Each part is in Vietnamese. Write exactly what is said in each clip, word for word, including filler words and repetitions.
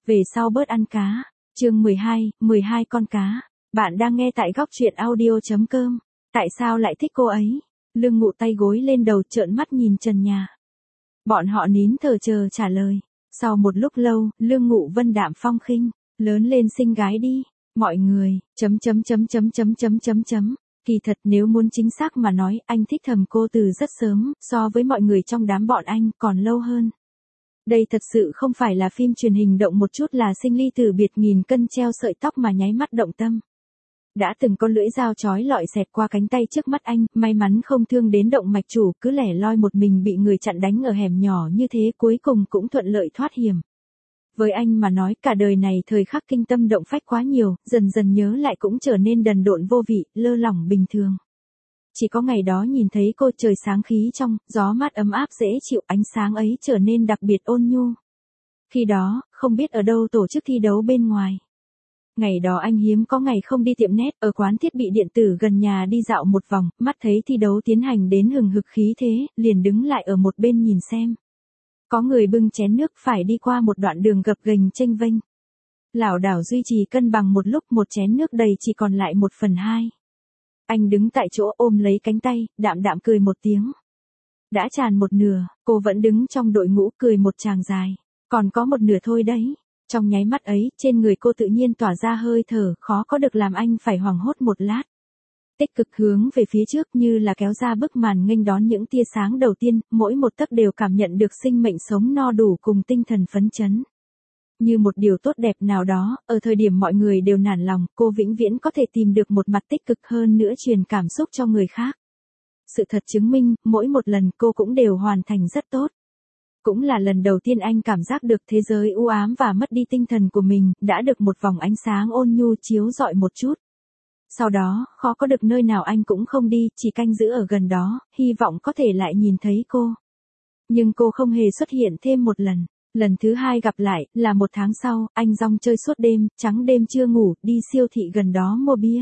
Về sau bớt ăn cá. Chương mười hai, mười hai con cá. Bạn đang nghe tại góc truyện audio.com. Tại sao lại thích cô ấy? Lương Ngụ tay gối lên đầu trợn mắt nhìn trần nhà. Bọn họ nín thở chờ trả lời. Sau một lúc lâu, Lương Ngụ vân đạm phong khinh. Lớn lên xinh gái đi. Mọi người, chấm chấm chấm chấm chấm chấm chấm chấm. Kỳ thật nếu muốn chính xác mà nói, anh thích thầm cô từ rất sớm, so với mọi người trong đám bọn anh, còn lâu hơn. Đây thật sự không phải là phim truyền hình động một chút là sinh ly tử biệt nghìn cân treo sợi tóc mà nháy mắt động tâm. Đã từng có lưỡi dao chói lọi xẹt qua cánh tay trước mắt anh, may mắn không thương đến động mạch chủ, cứ lẻ loi một mình bị người chặn đánh ở hẻm nhỏ như thế cuối cùng cũng thuận lợi thoát hiểm. Với anh mà nói cả đời này thời khắc kinh tâm động phách quá nhiều, dần dần nhớ lại cũng trở nên đần độn vô vị, lơ lỏng bình thường. Chỉ có ngày đó nhìn thấy cô trời sáng khí trong, gió mát ấm áp dễ chịu, ánh sáng ấy trở nên đặc biệt ôn nhu. Khi đó, không biết ở đâu tổ chức thi đấu bên ngoài. Ngày đó anh hiếm có ngày không đi tiệm nét, ở quán thiết bị điện tử gần nhà đi dạo một vòng, mắt thấy thi đấu tiến hành đến hừng hực khí thế, liền đứng lại ở một bên nhìn xem. Có người bưng chén nước phải đi qua một đoạn đường gập ghềnh chênh vênh. Lảo đảo duy trì cân bằng một lúc một chén nước đầy chỉ còn lại một phần hai. Anh đứng tại chỗ ôm lấy cánh tay, đạm đạm cười một tiếng. Đã tràn một nửa, cô vẫn đứng trong đội ngũ cười một tràng dài. Còn có một nửa thôi đấy. Trong nháy mắt ấy, trên người cô tự nhiên tỏa ra hơi thở, khó có được làm anh phải hoảng hốt một lát. Tích cực hướng về phía trước như là kéo ra bức màn nghênh đón những tia sáng đầu tiên, mỗi một tấc đều cảm nhận được sinh mệnh sống no đủ cùng tinh thần phấn chấn. Như một điều tốt đẹp nào đó, ở thời điểm mọi người đều nản lòng, cô vĩnh viễn có thể tìm được một mặt tích cực hơn nữa truyền cảm xúc cho người khác. Sự thật chứng minh, mỗi một lần cô cũng đều hoàn thành rất tốt. Cũng là lần đầu tiên anh cảm giác được thế giới u ám và mất đi tinh thần của mình, đã được một vòng ánh sáng ôn nhu chiếu rọi một chút. Sau đó, khó có được nơi nào anh cũng không đi, chỉ canh giữ ở gần đó, hy vọng có thể lại nhìn thấy cô. Nhưng cô không hề xuất hiện thêm một lần. Lần thứ hai gặp lại, là một tháng sau, anh rong chơi suốt đêm, trắng đêm chưa ngủ, đi siêu thị gần đó mua bia.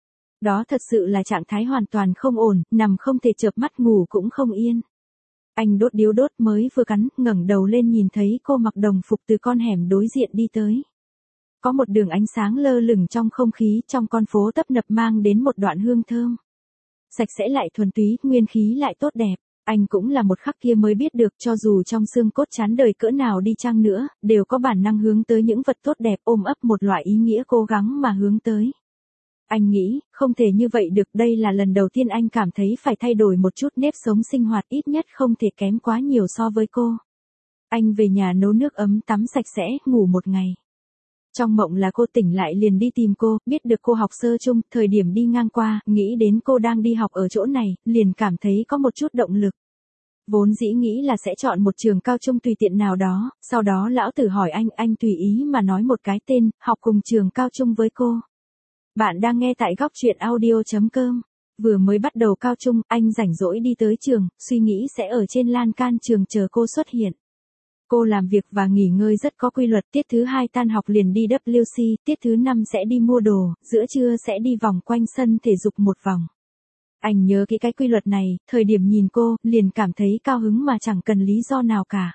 Đó thật sự là trạng thái hoàn toàn không ổn, nằm không thể chợp mắt ngủ cũng không yên. Anh đốt điếu đốt mới vừa cắn, ngẩng đầu lên nhìn thấy cô mặc đồng phục từ con hẻm đối diện đi tới. Có một đường ánh sáng lơ lửng trong không khí, trong con phố tấp nập mang đến một đoạn hương thơm. Sạch sẽ lại thuần túy, nguyên khí lại tốt đẹp. Anh cũng là một khắc kia mới biết được cho dù trong xương cốt chán đời cỡ nào đi chăng nữa, đều có bản năng hướng tới những vật tốt đẹp, ôm ấp một loại ý nghĩa cố gắng mà hướng tới. Anh nghĩ, không thể như vậy được, đây là lần đầu tiên anh cảm thấy phải thay đổi một chút nếp sống sinh hoạt, ít nhất không thể kém quá nhiều so với cô. Anh về nhà nấu nước ấm tắm sạch sẽ, ngủ một ngày. Trong mộng là cô tỉnh lại liền đi tìm cô, biết được cô học sơ chung, thời điểm đi ngang qua, nghĩ đến cô đang đi học ở chỗ này, liền cảm thấy có một chút động lực. Vốn dĩ nghĩ là sẽ chọn một trường cao trung tùy tiện nào đó, sau đó lão tử hỏi anh, anh tùy ý mà nói một cái tên, học cùng trường cao trung với cô. Bạn đang nghe tại góc truyện audio.com. Vừa mới bắt đầu cao trung, anh rảnh rỗi đi tới trường, suy nghĩ sẽ ở trên lan can trường chờ cô xuất hiện. Cô làm việc và nghỉ ngơi rất có quy luật, tiết thứ hai tan học liền đi W C, tiết thứ năm sẽ đi mua đồ, giữa trưa sẽ đi vòng quanh sân thể dục một vòng. Anh nhớ kỹ cái quy luật này, thời điểm nhìn cô, liền cảm thấy cao hứng mà chẳng cần lý do nào cả.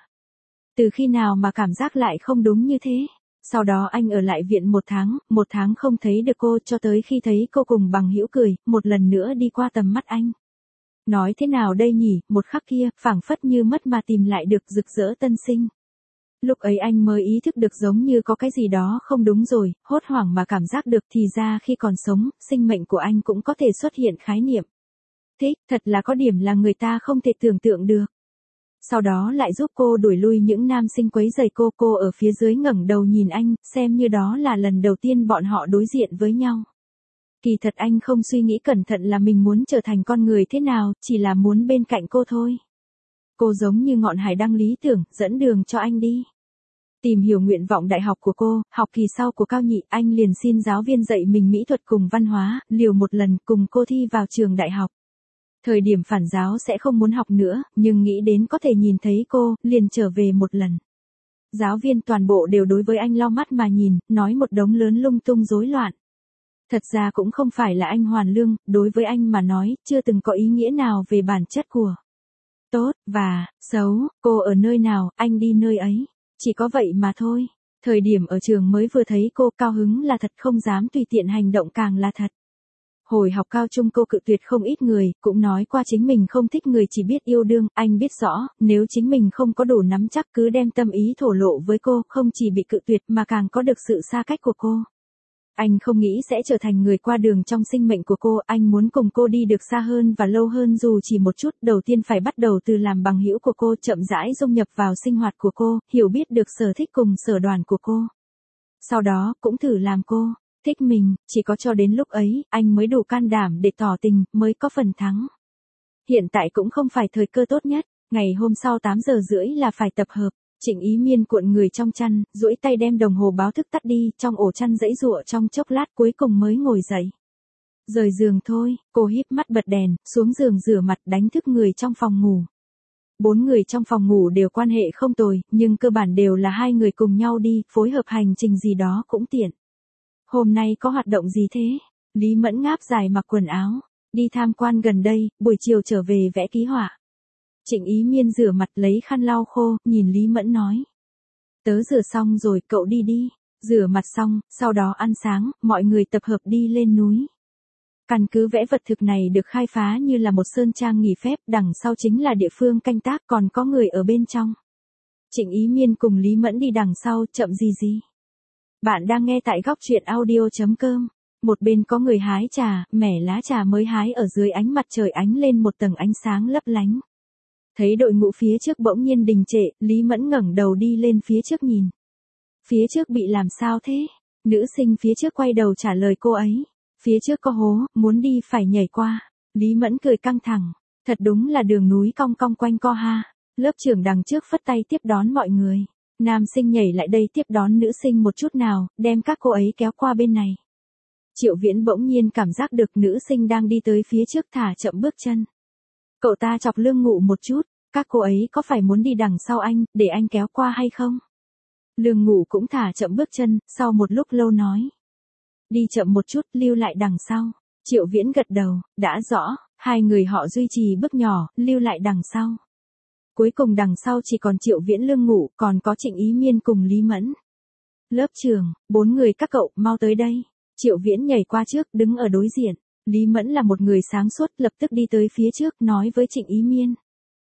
Từ khi nào mà cảm giác lại không đúng như thế? Sau đó anh ở lại viện một tháng, một tháng không thấy được cô cho tới khi thấy cô cùng bằng hữu cười, một lần nữa đi qua tầm mắt anh. Nói thế nào đây nhỉ, một khắc kia, phảng phất như mất mà tìm lại được rực rỡ tân sinh. Lúc ấy anh mới ý thức được giống như có cái gì đó không đúng rồi, hốt hoảng mà cảm giác được thì ra khi còn sống, sinh mệnh của anh cũng có thể xuất hiện khái niệm. Thích, thật là có điểm là người ta không thể tưởng tượng được. Sau đó lại giúp cô đuổi lui những nam sinh quấy rầy cô, cô ở phía dưới ngẩng đầu nhìn anh, xem như đó là lần đầu tiên bọn họ đối diện với nhau. Kỳ thật anh không suy nghĩ cẩn thận là mình muốn trở thành con người thế nào, chỉ là muốn bên cạnh cô thôi. Cô giống như ngọn hải đăng lý tưởng, dẫn đường cho anh đi. Tìm hiểu nguyện vọng đại học của cô, học kỳ sau của cao nhị, anh liền xin giáo viên dạy mình mỹ thuật cùng văn hóa, liều một lần cùng cô thi vào trường đại học. Thời điểm phản giáo sẽ không muốn học nữa, nhưng nghĩ đến có thể nhìn thấy cô, liền trở về một lần. Giáo viên toàn bộ đều đối với anh lau mắt mà nhìn, nói một đống lớn lung tung rối loạn. Thật ra cũng không phải là anh hoàn lương, đối với anh mà nói, chưa từng có ý nghĩa nào về bản chất của tốt, và xấu, cô ở nơi nào, anh đi nơi ấy. Chỉ có vậy mà thôi. Thời điểm ở trường mới vừa thấy cô cao hứng là thật, không dám tùy tiện hành động càng là thật. Hồi học cao trung cô cự tuyệt không ít người, cũng nói qua chính mình không thích người chỉ biết yêu đương, anh biết rõ, nếu chính mình không có đủ nắm chắc cứ đem tâm ý thổ lộ với cô, không chỉ bị cự tuyệt mà càng có được sự xa cách của cô. Anh không nghĩ sẽ trở thành người qua đường trong sinh mệnh của cô, anh muốn cùng cô đi được xa hơn và lâu hơn dù chỉ một chút, đầu tiên phải bắt đầu từ làm bằng hữu của cô, chậm rãi dung nhập vào sinh hoạt của cô, hiểu biết được sở thích cùng sở đoàn của cô. Sau đó, cũng thử làm cô thích mình, chỉ có cho đến lúc ấy, anh mới đủ can đảm để tỏ tình, mới có phần thắng. Hiện tại cũng không phải thời cơ tốt nhất, ngày hôm sau tám giờ rưỡi là phải tập hợp. Trịnh Ý Miên cuộn người trong chăn, duỗi tay đem đồng hồ báo thức tắt đi, trong ổ chăn giãy giụa trong chốc lát cuối cùng mới ngồi dậy. Rời giường thôi, cô híp mắt bật đèn, xuống giường rửa mặt đánh thức người trong phòng ngủ. Bốn người trong phòng ngủ đều quan hệ không tồi, nhưng cơ bản đều là hai người cùng nhau đi, phối hợp hành trình gì đó cũng tiện. Hôm nay có hoạt động gì thế? Lý Mẫn ngáp dài mặc quần áo, đi tham quan gần đây, buổi chiều trở về vẽ ký họa. Trịnh Ý Miên rửa mặt lấy khăn lau khô, nhìn Lý Mẫn nói. Tớ rửa xong rồi, cậu đi đi. Rửa mặt xong, sau đó ăn sáng, mọi người tập hợp đi lên núi. Căn cứ vẽ vật thực này được khai phá như là một sơn trang nghỉ phép, đằng sau chính là địa phương canh tác, còn có người ở bên trong. Trịnh Ý Miên cùng Lý Mẫn đi đằng sau, chậm gì gì. Bạn đang nghe tại góc truyện audio chấm com. Một bên có người hái trà, mẻ lá trà mới hái ở dưới ánh mặt trời ánh lên một tầng ánh sáng lấp lánh. Thấy đội ngũ phía trước bỗng nhiên đình trệ, Lý Mẫn ngẩng đầu đi lên phía trước nhìn. Phía trước bị làm sao thế? Nữ sinh phía trước quay đầu trả lời cô ấy. Phía trước có hố, muốn đi phải nhảy qua. Lý Mẫn cười căng thẳng. Thật đúng là đường núi cong cong quanh co ha. Lớp trưởng đằng trước phất tay tiếp đón mọi người. Nam sinh nhảy lại đây tiếp đón nữ sinh một chút nào, đem các cô ấy kéo qua bên này. Triệu Viễn bỗng nhiên cảm giác được nữ sinh đang đi tới phía trước thả chậm bước chân. Cậu ta chọc Lương Ngụ một chút, các cô ấy có phải muốn đi đằng sau anh, để anh kéo qua hay không? Lương Ngụ cũng thả chậm bước chân, sau một lúc lâu nói. Đi chậm một chút, lưu lại đằng sau. Triệu Viễn gật đầu, đã rõ, hai người họ duy trì bước nhỏ, lưu lại đằng sau. Cuối cùng đằng sau chỉ còn Triệu Viễn Lương Ngụ, còn có Trịnh Ý Miên cùng Lý Mẫn. Lớp trường, bốn người các cậu, mau tới đây. Triệu Viễn nhảy qua trước, đứng ở đối diện. Lý Mẫn là một người sáng suốt, lập tức đi tới phía trước, nói với Trịnh Ý Miên.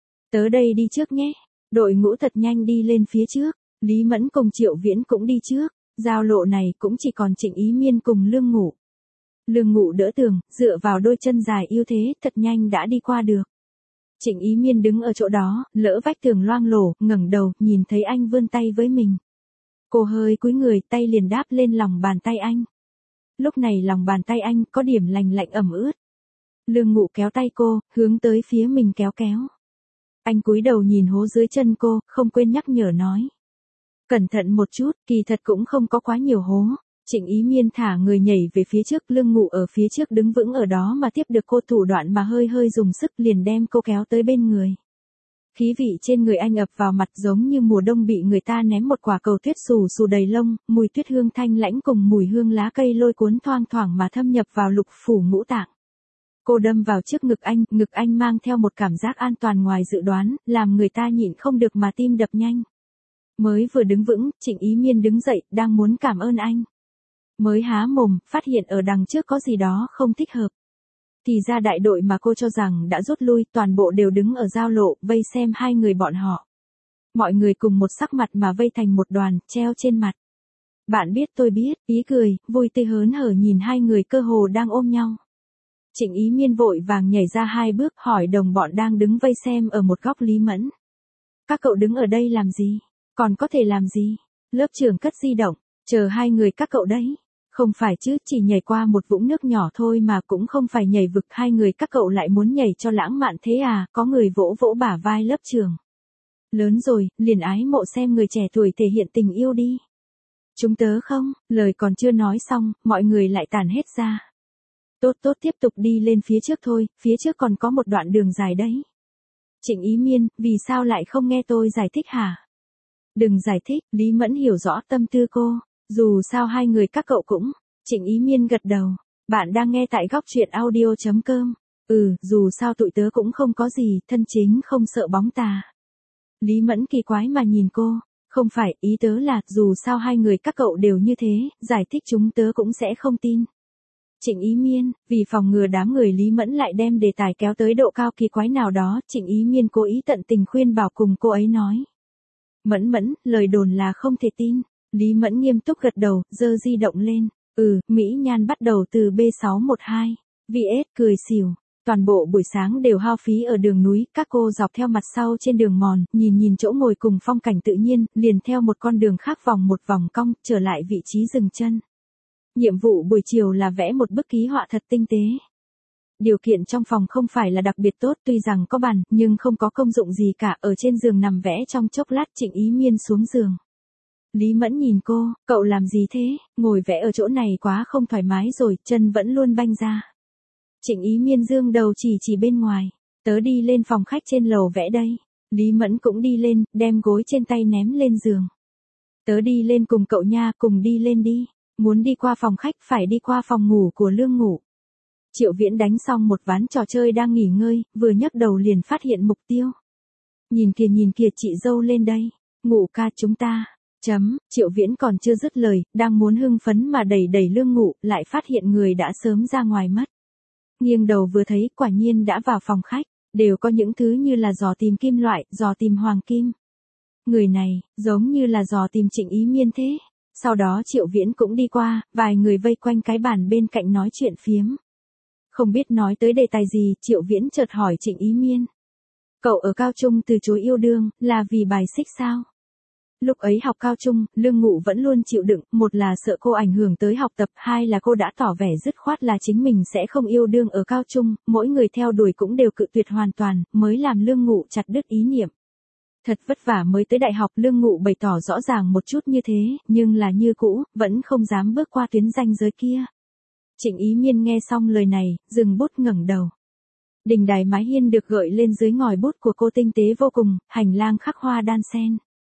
Tớ đây đi trước nhé. Đội ngũ thật nhanh đi lên phía trước. Lý Mẫn cùng Triệu Viễn cũng đi trước. Giao lộ này cũng chỉ còn Trịnh Ý Miên cùng Lương Ngụ. Lương Ngụ đỡ tường, dựa vào đôi chân dài ưu thế, thật nhanh đã đi qua được. Trịnh Ý Miên đứng ở chỗ đó, lỡ vách tường loang lổ, ngẩng đầu, nhìn thấy anh vươn tay với mình. Cô hơi cúi người, tay liền đáp lên lòng bàn tay anh. Lúc này lòng bàn tay anh có điểm lành lạnh ẩm ướt. Lương Ngụ kéo tay cô, hướng tới phía mình kéo kéo. Anh cúi đầu nhìn hố dưới chân cô, không quên nhắc nhở nói. Cẩn thận một chút, kỳ thật cũng không có quá nhiều hố. Trịnh Ý Miên thả người nhảy về phía trước, Lương Ngụ ở phía trước đứng vững ở đó mà tiếp được cô, thủ đoạn mà hơi hơi dùng sức liền đem cô kéo tới bên người. Khí vị trên người anh ập vào mặt giống như mùa đông bị người ta ném một quả cầu tuyết xù xù đầy lông, mùi tuyết hương thanh lãnh cùng mùi hương lá cây lôi cuốn thoang thoảng mà thâm nhập vào lục phủ ngũ tạng. Cô đâm vào trước ngực anh, ngực anh mang theo một cảm giác an toàn ngoài dự đoán, làm người ta nhịn không được mà tim đập nhanh. Mới vừa đứng vững, Trịnh Ý Miên đứng dậy, đang muốn cảm ơn anh. Mới há mồm, phát hiện ở đằng trước có gì đó không thích hợp. Thì ra đại đội mà cô cho rằng đã rút lui, toàn bộ đều đứng ở giao lộ, vây xem hai người bọn họ. Mọi người cùng một sắc mặt mà vây thành một đoàn, treo trên mặt. Bạn biết tôi biết, ý cười, vui tươi hớn hở nhìn hai người cơ hồ đang ôm nhau. Trịnh Ý Miên vội vàng nhảy ra hai bước, hỏi đồng bọn đang đứng vây xem ở một góc Lý Mẫn. Các cậu đứng ở đây làm gì? Còn có thể làm gì? Lớp trưởng cất di động, chờ hai người các cậu đấy. Không phải chứ, chỉ nhảy qua một vũng nước nhỏ thôi mà, cũng không phải nhảy vực, hai người các cậu lại muốn nhảy cho lãng mạn thế à? Có người vỗ vỗ bả vai lớp trưởng. Lớn rồi, liền ái mộ xem người trẻ tuổi thể hiện tình yêu đi. Chúng tớ không, lời còn chưa nói xong, mọi người lại tản hết ra. Tốt tốt, tiếp tục đi lên phía trước thôi, phía trước còn có một đoạn đường dài đấy. Trịnh Ý Miên, vì sao lại không nghe tôi giải thích hả? Đừng giải thích, Lý Mẫn hiểu rõ tâm tư cô. Dù sao hai người các cậu cũng. Trịnh Ý Miên gật đầu. Bạn đang nghe tại góc truyện audio chấm com. Ừ, dù sao tụi tớ cũng không có gì, thân chính không sợ bóng tà. Lý Mẫn kỳ quái mà nhìn cô. Không phải, ý tớ là, dù sao hai người các cậu đều như thế, giải thích chúng tớ cũng sẽ không tin. Trịnh Ý Miên, vì phòng ngừa đám người Lý Mẫn lại đem đề tài kéo tới độ cao kỳ quái nào đó, Trịnh Ý Miên cố ý tận tình khuyên bảo cùng cô ấy nói. Mẫn Mẫn, lời đồn là không thể tin. Lý Mẫn nghiêm túc gật đầu, giơ di động lên. Ừ, Mỹ Nhan bắt đầu từ B sáu một hai. vê ét cười xỉu. Toàn bộ buổi sáng đều hao phí ở đường núi, các cô dọc theo mặt sau trên đường mòn, nhìn nhìn chỗ ngồi cùng phong cảnh tự nhiên, liền theo một con đường khác vòng một vòng cong, trở lại vị trí dừng chân. Nhiệm vụ buổi chiều là vẽ một bức ký họa thật tinh tế. Điều kiện trong phòng không phải là đặc biệt tốt, tuy rằng có bàn, nhưng không có công dụng gì cả, ở trên giường nằm vẽ trong chốc lát Trịnh Ý Miên xuống giường. Lý Mẫn nhìn cô, cậu làm gì thế, ngồi vẽ ở chỗ này quá không thoải mái rồi, chân vẫn luôn banh ra. Trịnh Ý Miên dương đầu chỉ chỉ bên ngoài, tớ đi lên phòng khách trên lầu vẽ đây. Lý Mẫn cũng đi lên, đem gối trên tay ném lên giường. Tớ đi lên cùng cậu nha, cùng đi lên đi. Muốn đi qua phòng khách phải đi qua phòng ngủ của Lương Ngủ. Triệu Viễn đánh xong một ván trò chơi đang nghỉ ngơi, vừa nhấc đầu liền phát hiện mục tiêu. Nhìn kìa nhìn kìa chị dâu lên đây, Ngủ ca chúng ta. Chấm, Triệu Viễn còn chưa dứt lời, đang muốn hưng phấn mà đẩy đẩy Lương Ngủ, lại phát hiện người đã sớm ra ngoài mất. Nghiêng đầu vừa thấy, quả nhiên đã vào phòng khách, đều có những thứ như là giò tìm kim loại, giò tìm hoàng kim. Người này, giống như là giò tìm Trịnh Ý Miên thế. Sau đó Triệu Viễn cũng đi qua, vài người vây quanh cái bàn bên cạnh nói chuyện phiếm. Không biết nói tới đề tài gì, Triệu Viễn chợt hỏi Trịnh Ý Miên. Cậu ở cao trung từ chối yêu đương, là vì bài xích sao? Lúc ấy học cao trung, Lương Ngụ vẫn luôn chịu đựng, một là sợ cô ảnh hưởng tới học tập, hai là cô đã tỏ vẻ dứt khoát là chính mình sẽ không yêu đương ở cao trung, mỗi người theo đuổi cũng đều cự tuyệt hoàn toàn, mới làm Lương Ngụ chặt đứt ý niệm. Thật vất vả mới tới đại học, Lương Ngụ bày tỏ rõ ràng một chút như thế, nhưng là như cũ, vẫn không dám bước qua tuyến ranh giới kia. Trịnh Ý Miên nghe xong lời này, dừng bút ngẩng đầu. Đình đài mái hiên được gợi lên dưới ngòi bút của cô tinh tế vô cùng, hành lang khắc hoa đan sen.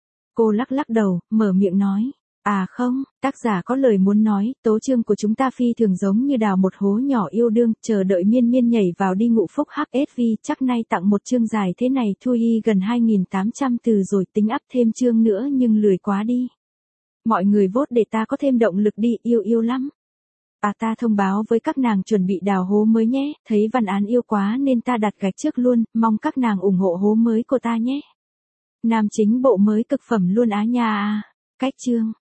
Cô lắc lắc đầu, mở miệng nói. À không, tác giả có lời muốn nói, tố chương của chúng ta phi thường giống như đào một hố nhỏ yêu đương, chờ đợi Miên Miên nhảy vào đi ngụ phúc hát ét vê, chắc nay tặng một chương dài thế này Thui y gần hai nghìn tám trăm từ rồi, tính ắp thêm chương nữa nhưng lười quá đi. Mọi người vote để ta có thêm động lực đi, yêu yêu lắm. À ta thông báo với các nàng chuẩn bị đào hố mới nhé, thấy văn án yêu quá nên ta đặt gạch trước luôn, mong các nàng ủng hộ hố mới của ta nhé. Nam chính bộ mới cực phẩm luôn á nha à. Cách chương.